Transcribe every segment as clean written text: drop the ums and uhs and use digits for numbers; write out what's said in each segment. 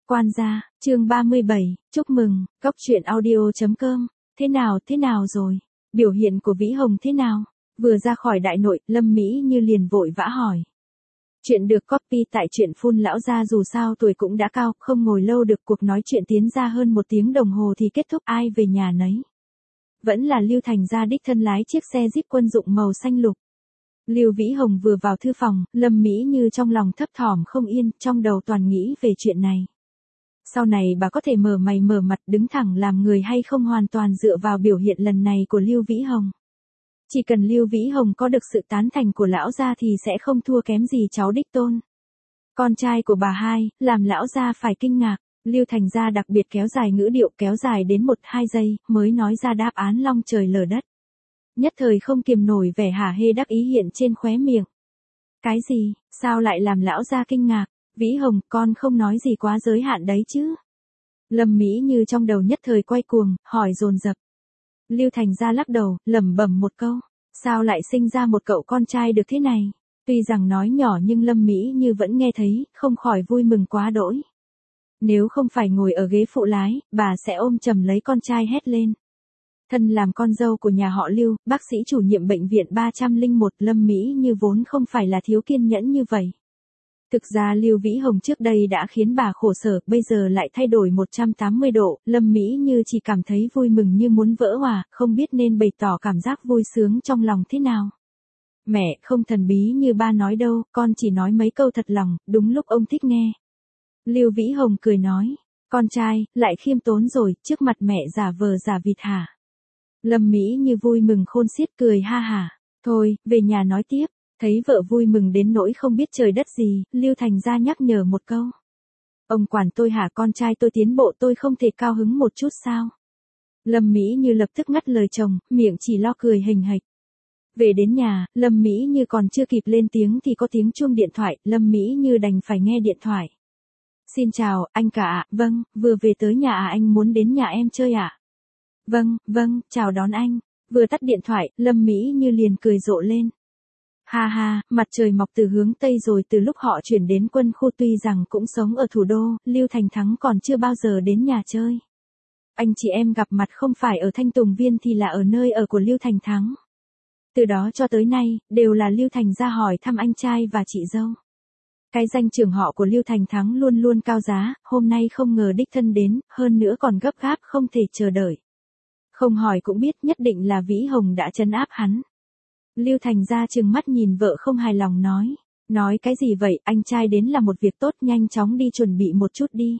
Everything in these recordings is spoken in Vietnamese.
Quan gia, chương 37, chúc mừng, Cốc truyện audio.com, thế nào rồi, biểu hiện của Vĩ Hồng thế nào, vừa ra khỏi đại nội, Lâm Mỹ Như liền vội vã hỏi. Chuyện được copy tại truyện phun lão gia dù sao tuổi cũng đã cao, không ngồi lâu được cuộc nói chuyện tiến ra hơn 1 tiếng đồng hồ thì kết thúc ai về nhà nấy. Vẫn là Lưu Thành gia đích thân lái chiếc xe Jeep quân dụng màu xanh lục. Lưu Vĩ Hồng vừa vào thư phòng, Lâm Mỹ Như trong lòng thấp thỏm không yên, trong đầu toàn nghĩ về chuyện này. Sau này bà có thể mở mày mở mặt đứng thẳng làm người hay không hoàn toàn dựa vào biểu hiện lần này của Lưu Vĩ Hồng. Chỉ cần Lưu Vĩ Hồng có được sự tán thành của lão gia thì sẽ không thua kém gì cháu đích tôn. Con trai của bà hai, làm lão gia phải kinh ngạc, Lưu Thành gia đặc biệt kéo dài ngữ điệu kéo dài đến 1-2 giây mới nói ra đáp án long trời lở đất. Nhất thời không kiềm nổi vẻ hả hê đắc ý hiện trên khóe miệng. Cái gì, sao lại làm lão gia kinh ngạc? Vĩ Hồng, con không nói gì quá giới hạn đấy chứ. Lâm Mỹ Như trong đầu nhất thời quay cuồng, hỏi dồn dập. Lưu Thành gia lắc đầu, lẩm bẩm một câu. Sao lại sinh ra một cậu con trai được thế này? Tuy rằng nói nhỏ nhưng Lâm Mỹ Như vẫn nghe thấy, không khỏi vui mừng quá đỗi. Nếu không phải ngồi ở ghế phụ lái, bà sẽ ôm chầm lấy con trai hét lên. Thân làm con dâu của nhà họ Lưu, bác sĩ chủ nhiệm bệnh viện 301 Lâm Mỹ Như vốn không phải là thiếu kiên nhẫn như vậy. Thực ra Lưu Vĩ Hồng trước đây đã khiến bà khổ sở, bây giờ lại thay đổi 180 độ, Lâm Mỹ Như chỉ cảm thấy vui mừng như muốn vỡ hòa, không biết nên bày tỏ cảm giác vui sướng trong lòng thế nào. Mẹ, không thần bí như ba nói đâu, con chỉ nói mấy câu thật lòng, đúng lúc ông thích nghe. Lưu Vĩ Hồng cười nói, con trai, lại khiêm tốn rồi, trước mặt mẹ giả vờ giả vịt hả? Lâm Mỹ Như vui mừng khôn xiết cười ha hả, thôi, về nhà nói tiếp. Thấy vợ vui mừng đến nỗi không biết trời đất gì, Lưu Thành gia nhắc nhở một câu. Ông quản tôi hả, con trai tôi tiến bộ tôi không thể cao hứng một chút sao? Lâm Mỹ Như lập tức ngắt lời chồng, miệng chỉ lo cười hình hạch. Về đến nhà, Lâm Mỹ Như còn chưa kịp lên tiếng thì có tiếng chuông điện thoại, Lâm Mỹ Như đành phải nghe điện thoại. Xin chào, anh cả ạ, vâng, vừa về tới nhà anh muốn đến nhà em chơi ạ. Vâng, chào đón anh. Vừa tắt điện thoại, Lâm Mỹ Như liền cười rộ lên. Ha ha, mặt trời mọc từ hướng Tây rồi, từ lúc họ chuyển đến quân khu tuy rằng cũng sống ở thủ đô, Lưu Thành Thắng còn chưa bao giờ đến nhà chơi. Anh chị em gặp mặt không phải ở Thanh Tùng Viên thì là ở nơi ở của Lưu Thành Thắng. Từ đó cho tới nay, đều là Lưu Thành ra hỏi thăm anh trai và chị dâu. Cái danh trưởng họ của Lưu Thành Thắng luôn luôn cao giá, hôm nay không ngờ đích thân đến, hơn nữa còn gấp gáp không thể chờ đợi. Không hỏi cũng biết nhất định là Vĩ Hồng đã trấn áp hắn. Lưu Thành gia trừng mắt nhìn vợ không hài lòng nói cái gì vậy, anh trai đến là một việc tốt, nhanh chóng đi chuẩn bị một chút đi.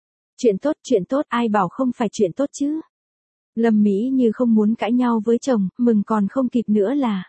Chuyện tốt, ai bảo không phải chuyện tốt chứ. Lâm Mỹ Như không muốn cãi nhau với chồng, mừng còn không kịp nữa là.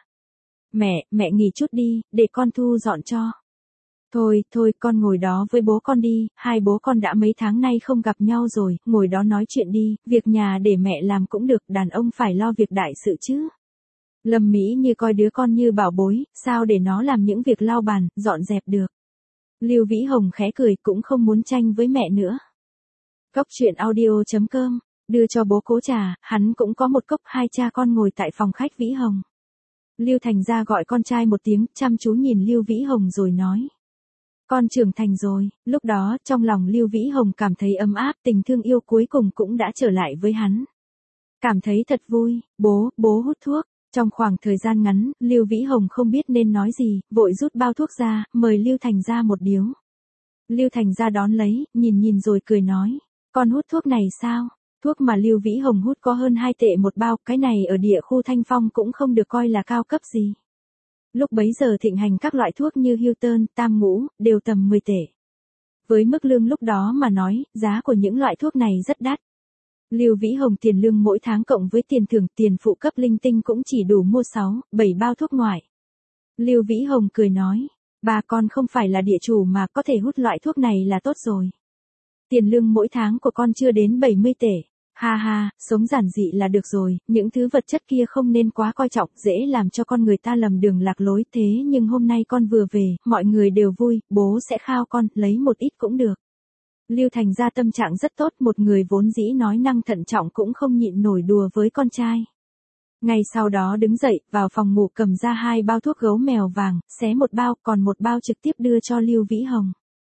Mẹ nghỉ chút đi, để con thu dọn cho. Thôi, con ngồi đó với bố con đi, hai bố con đã mấy tháng nay không gặp nhau rồi, ngồi đó nói chuyện đi, việc nhà để mẹ làm cũng được, đàn ông phải lo việc đại sự chứ. Lâm Mỹ Như coi đứa con như bảo bối, sao để nó làm những việc lau bàn, dọn dẹp được. Lưu Vĩ Hồng khẽ cười cũng không muốn tranh với mẹ nữa. Cốc truyện audio.com, đưa cho bố cố trà, hắn cũng có một cốc, hai cha con ngồi tại phòng khách Vĩ Hồng. Lưu Thành gia gọi con trai một tiếng, chăm chú nhìn Lưu Vĩ Hồng rồi nói. Con trưởng thành rồi, lúc đó trong lòng Lưu Vĩ Hồng cảm thấy ấm áp, tình thương yêu cuối cùng cũng đã trở lại với hắn. Cảm thấy thật vui, bố hút thuốc. Trong khoảng thời gian ngắn, Lưu Vĩ Hồng không biết nên nói gì, vội rút bao thuốc ra, mời Lưu Thành gia một điếu. Lưu Thành gia đón lấy, nhìn rồi cười nói, con hút thuốc này sao? Thuốc mà Lưu Vĩ Hồng hút có hơn 2 tệ một bao, cái này ở địa khu Thanh Phong cũng không được coi là cao cấp gì. Lúc bấy giờ thịnh hành các loại thuốc như Hilton, Tam Ngũ, đều tầm 10 tệ. Với mức lương lúc đó mà nói, giá của những loại thuốc này rất đắt. Lưu Vĩ Hồng tiền lương mỗi tháng cộng với tiền thưởng, tiền phụ cấp linh tinh cũng chỉ đủ mua 6-7 bao thuốc ngoại. Lưu Vĩ Hồng cười nói, bà con không phải là địa chủ mà có thể hút loại thuốc này là tốt rồi. Tiền lương mỗi tháng của con chưa đến 70 tệ. Ha ha, sống giản dị là được rồi, những thứ vật chất kia không nên quá coi trọng, dễ làm cho con người ta lầm đường lạc lối. Thế nhưng hôm nay con vừa về, mọi người đều vui, bố sẽ khao con, lấy một ít cũng được. Lưu Thành gia tâm trạng rất tốt, một người vốn dĩ nói năng thận trọng cũng không nhịn nổi đùa với con trai. Ngay sau đó đứng dậy, vào phòng ngủ cầm ra 2 bao thuốc gấu mèo vàng, xé một bao, còn một bao trực tiếp đưa cho Lưu Vĩ Hồng.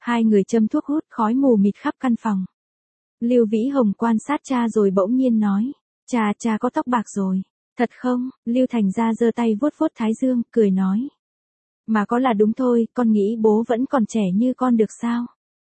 Hai người châm thuốc hút, khói mù mịt khắp căn phòng. Lưu Vĩ Hồng quan sát cha rồi bỗng nhiên nói, cha có tóc bạc rồi. Thật không? Lưu Thành Gia giơ tay vuốt vuốt thái dương, cười nói. Mà có là đúng thôi, con nghĩ bố vẫn còn trẻ như con được sao?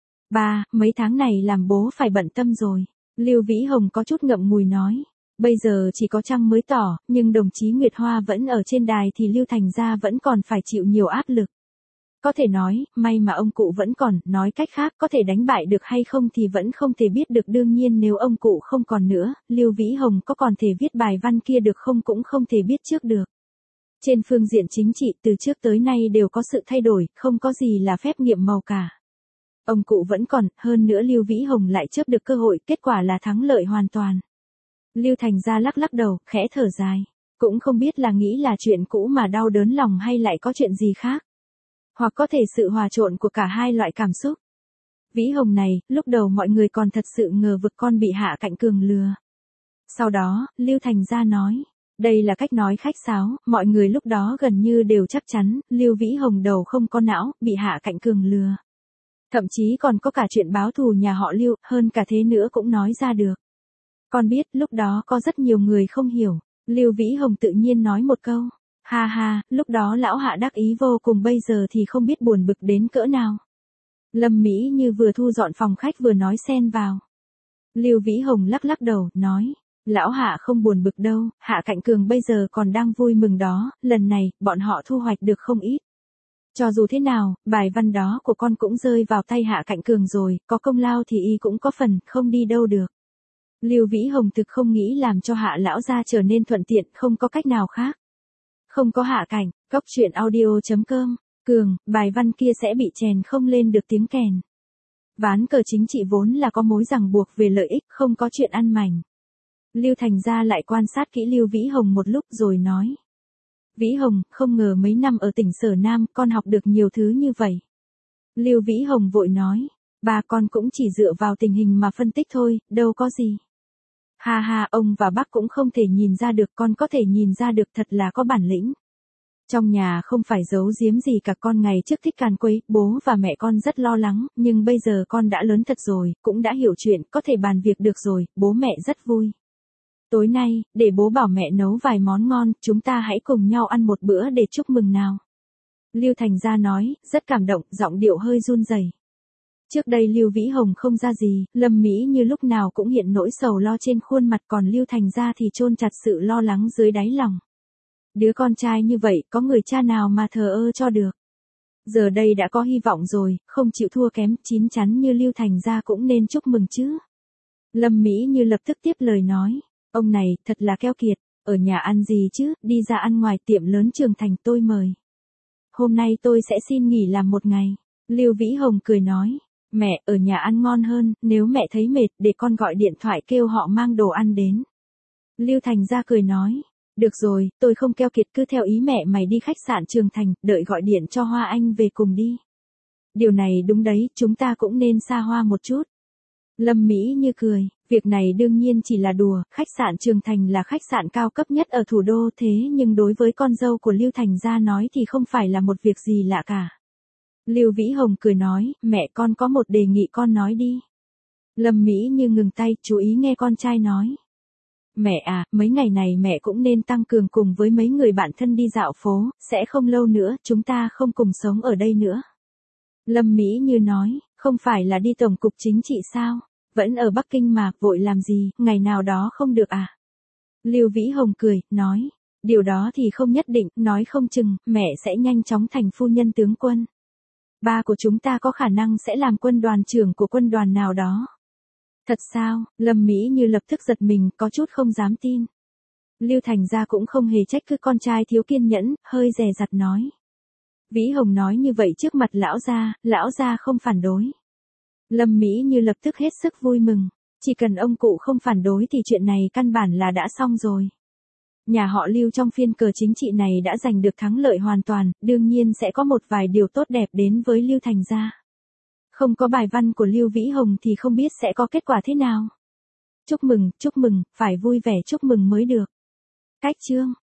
Ba, mấy tháng này làm bố phải bận tâm rồi. Lưu Vĩ Hồng có chút ngậm ngùi nói. Bây giờ chỉ có trăng mới tỏ, nhưng đồng chí Nguyệt Hoa vẫn ở trên đài thì Lưu Thành Gia vẫn còn phải chịu nhiều áp lực. Có thể nói, may mà ông cụ vẫn còn, nói cách khác có thể đánh bại được hay không thì vẫn không thể biết được, đương nhiên nếu ông cụ không còn nữa, Lưu Vĩ Hồng có còn thể viết bài văn kia được không cũng không thể biết trước được. Trên phương diện chính trị từ trước tới nay đều có sự thay đổi, không có gì là phép nhiệm màu cả. Ông cụ vẫn còn, hơn nữa Lưu Vĩ Hồng lại chớp được cơ hội, kết quả là thắng lợi hoàn toàn. Lưu Thành Gia lắc lắc đầu, khẽ thở dài. Cũng không biết là nghĩ là chuyện cũ mà đau đớn lòng hay lại có chuyện gì khác. Hoặc có thể sự hòa trộn của cả hai loại cảm xúc. Vĩ Hồng này, lúc đầu mọi người còn thật sự ngờ vực con bị Hạ Cạnh Cường lừa. Sau đó, Lưu Thành Gia nói. Đây là cách nói khách sáo, mọi người lúc đó gần như đều chắc chắn, Lưu Vĩ Hồng đầu không có não, bị Hạ Cạnh Cường lừa. Thậm chí còn có cả chuyện báo thù nhà họ Lưu, hơn cả thế nữa cũng nói ra được. Con biết, lúc đó có rất nhiều người không hiểu. Lưu Vĩ Hồng tự nhiên nói một câu. Ha ha, lúc đó lão Hạ đắc ý vô cùng, bây giờ thì không biết buồn bực đến cỡ nào. Lâm Mỹ Như vừa thu dọn phòng khách vừa nói xen vào. Lưu Vĩ Hồng lắc lắc đầu, nói. Lão Hạ không buồn bực đâu, Hạ Cạnh Cường bây giờ còn đang vui mừng đó, lần này, bọn họ thu hoạch được không ít. Cho dù thế nào, bài văn đó của con cũng rơi vào tay Hạ Cạnh Cường rồi, có công lao thì y cũng có phần, không đi đâu được. Lưu Vĩ Hồng thực không nghĩ làm cho Hạ lão gia trở nên thuận tiện, không có cách nào khác. Không có Hạ Cảnh, cóc truyện audio.com, Cường, bài văn kia sẽ bị chèn không lên được tiếng kèn. Ván cờ chính trị vốn là có mối ràng buộc về lợi ích, không có chuyện ăn mảnh. Lưu Thành Gia lại quan sát kỹ Lưu Vĩ Hồng một lúc rồi nói. Vĩ Hồng, không ngờ mấy năm ở tỉnh Sở Nam con học được nhiều thứ như vậy. Lưu Vĩ Hồng vội nói, ba con cũng chỉ dựa vào tình hình mà phân tích thôi, đâu có gì. Ha ha, ông và bác cũng không thể nhìn ra được, con có thể nhìn ra được, thật là có bản lĩnh. Trong nhà không phải giấu giếm gì cả, con ngày trước thích càn quấy, bố và mẹ con rất lo lắng, nhưng bây giờ con đã lớn thật rồi, cũng đã hiểu chuyện, có thể bàn việc được rồi, bố mẹ rất vui. Tối nay, để bố bảo mẹ nấu vài món ngon, chúng ta hãy cùng nhau ăn một bữa để chúc mừng nào. Lưu Thành Gia nói, rất cảm động, giọng điệu hơi run rẩy. Trước đây Lưu Vĩ Hồng không ra gì, Lâm Mỹ Như lúc nào cũng hiện nỗi sầu lo trên khuôn mặt, còn Lưu Thành Gia thì chôn chặt sự lo lắng dưới đáy lòng. Đứa con trai như vậy, có người cha nào mà thờ ơ cho được. Giờ đây đã có hy vọng rồi, không chịu thua kém, chín chắn như Lưu Thành Gia cũng nên chúc mừng chứ. Lâm Mỹ Như lập tức tiếp lời nói, ông này, thật là keo kiệt, ở nhà ăn gì chứ, đi ra ăn ngoài tiệm lớn Trường Thành tôi mời. Hôm nay tôi sẽ xin nghỉ làm một ngày. Lưu Vĩ Hồng cười nói, mẹ, ở nhà ăn ngon hơn, nếu mẹ thấy mệt, để con gọi điện thoại kêu họ mang đồ ăn đến. Lưu Thành Gia cười nói, được rồi, tôi không keo kiệt, cứ theo ý mẹ mày đi khách sạn Trường Thành, đợi gọi điện cho Hoa Anh về cùng đi. Điều này đúng đấy, chúng ta cũng nên xa hoa một chút. Lâm Mỹ Như cười, việc này đương nhiên chỉ là đùa, khách sạn Trường Thành là khách sạn cao cấp nhất ở thủ đô, thế nhưng đối với con dâu của Lưu Thành Gia nói thì không phải là một việc gì lạ cả. Lưu Vĩ Hồng cười nói, mẹ con có một đề nghị, con nói đi. Lâm Mỹ Như ngừng tay, chú ý nghe con trai nói. Mẹ à, mấy ngày này mẹ cũng nên tăng cường cùng với mấy người bạn thân đi dạo phố, sẽ không lâu nữa, chúng ta không cùng sống ở đây nữa. Lâm Mỹ Như nói, không phải là đi tổng cục chính trị sao? Vẫn ở Bắc Kinh mà, vội làm gì, ngày nào đó không được à? Lưu Vĩ Hồng cười, nói, điều đó thì không nhất định, nói không chừng, mẹ sẽ nhanh chóng thành phu nhân tướng quân. Ba của chúng ta có khả năng sẽ làm quân đoàn trưởng của quân đoàn nào đó. Thật sao? Lâm Mỹ Như lập tức giật mình, có chút không dám tin. Lưu Thành Gia cũng không hề trách cứ con trai thiếu kiên nhẫn, hơi dè dặt nói. Vĩ Hồng nói như vậy trước mặt lão gia không phản đối. Lâm Mỹ Như lập tức hết sức vui mừng, chỉ cần ông cụ không phản đối thì chuyện này căn bản là đã xong rồi. Nhà họ Lưu trong phiên cờ chính trị này đã giành được thắng lợi hoàn toàn, đương nhiên sẽ có một vài điều tốt đẹp đến với Lưu Thành Gia. Không có bài văn của Lưu Vĩ Hồng thì không biết sẽ có kết quả thế nào. Chúc mừng, phải vui vẻ chúc mừng mới được. Cách chương